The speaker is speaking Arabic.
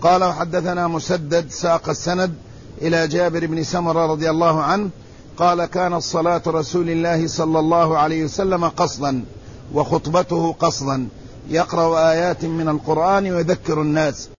قال وحدثنا مسدد ساق السند إلى جابر بن سمرة رضي الله عنه قال كانت صلاة رسول الله صلى الله عليه وسلم قصدا وخطبته قصدا، يقرأ آيات من القرآن ويذكر الناس.